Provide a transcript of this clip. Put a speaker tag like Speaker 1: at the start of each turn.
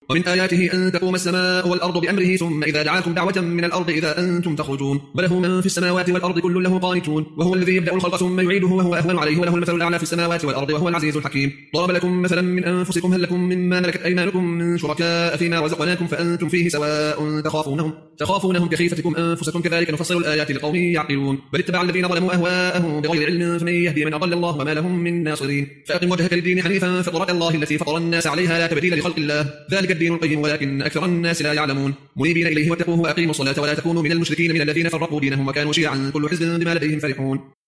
Speaker 1: ومن آياته أن تقوم السماء والأرض بأمره ثم إذا دعاكم دعوة من الأرض إذا أنتم تخرجون وله من في السماوات والأرض كل له قانتون وهو الذي يبدأ الخلق ثم يعيده وهو أهون عليه وله المثل الأعلى في السماوات والأرض وهو العزيز الحكيم. ضرب لكم مثلا من أنفسكم هل لكم مما ملكت أيمانكم من شركاء فيما رزقناكم فأنتم فيه سواء تخافونهم كخيفتكم أنفسكم كذلك نفصل الآيات لقوم يعقلون. بل اتبع الذين ظلموا أهواءهم بغير علم فمن يهدي من أضل الله وما لهم من ناصرين. فأقم وجهك للدين حنيفا فطرة الله التي فطر الناس عليها لا تبديل لخلق الله ذلك الدين القيم ولكن أكثر الناس لا يعلمون. منيبين إليه واتقوه وأقيموا الصلاة ولا تكونوا من المشركين من الذين فرقوا دينهم وكانوا شيعا كل حزب بما لديهم فرحون.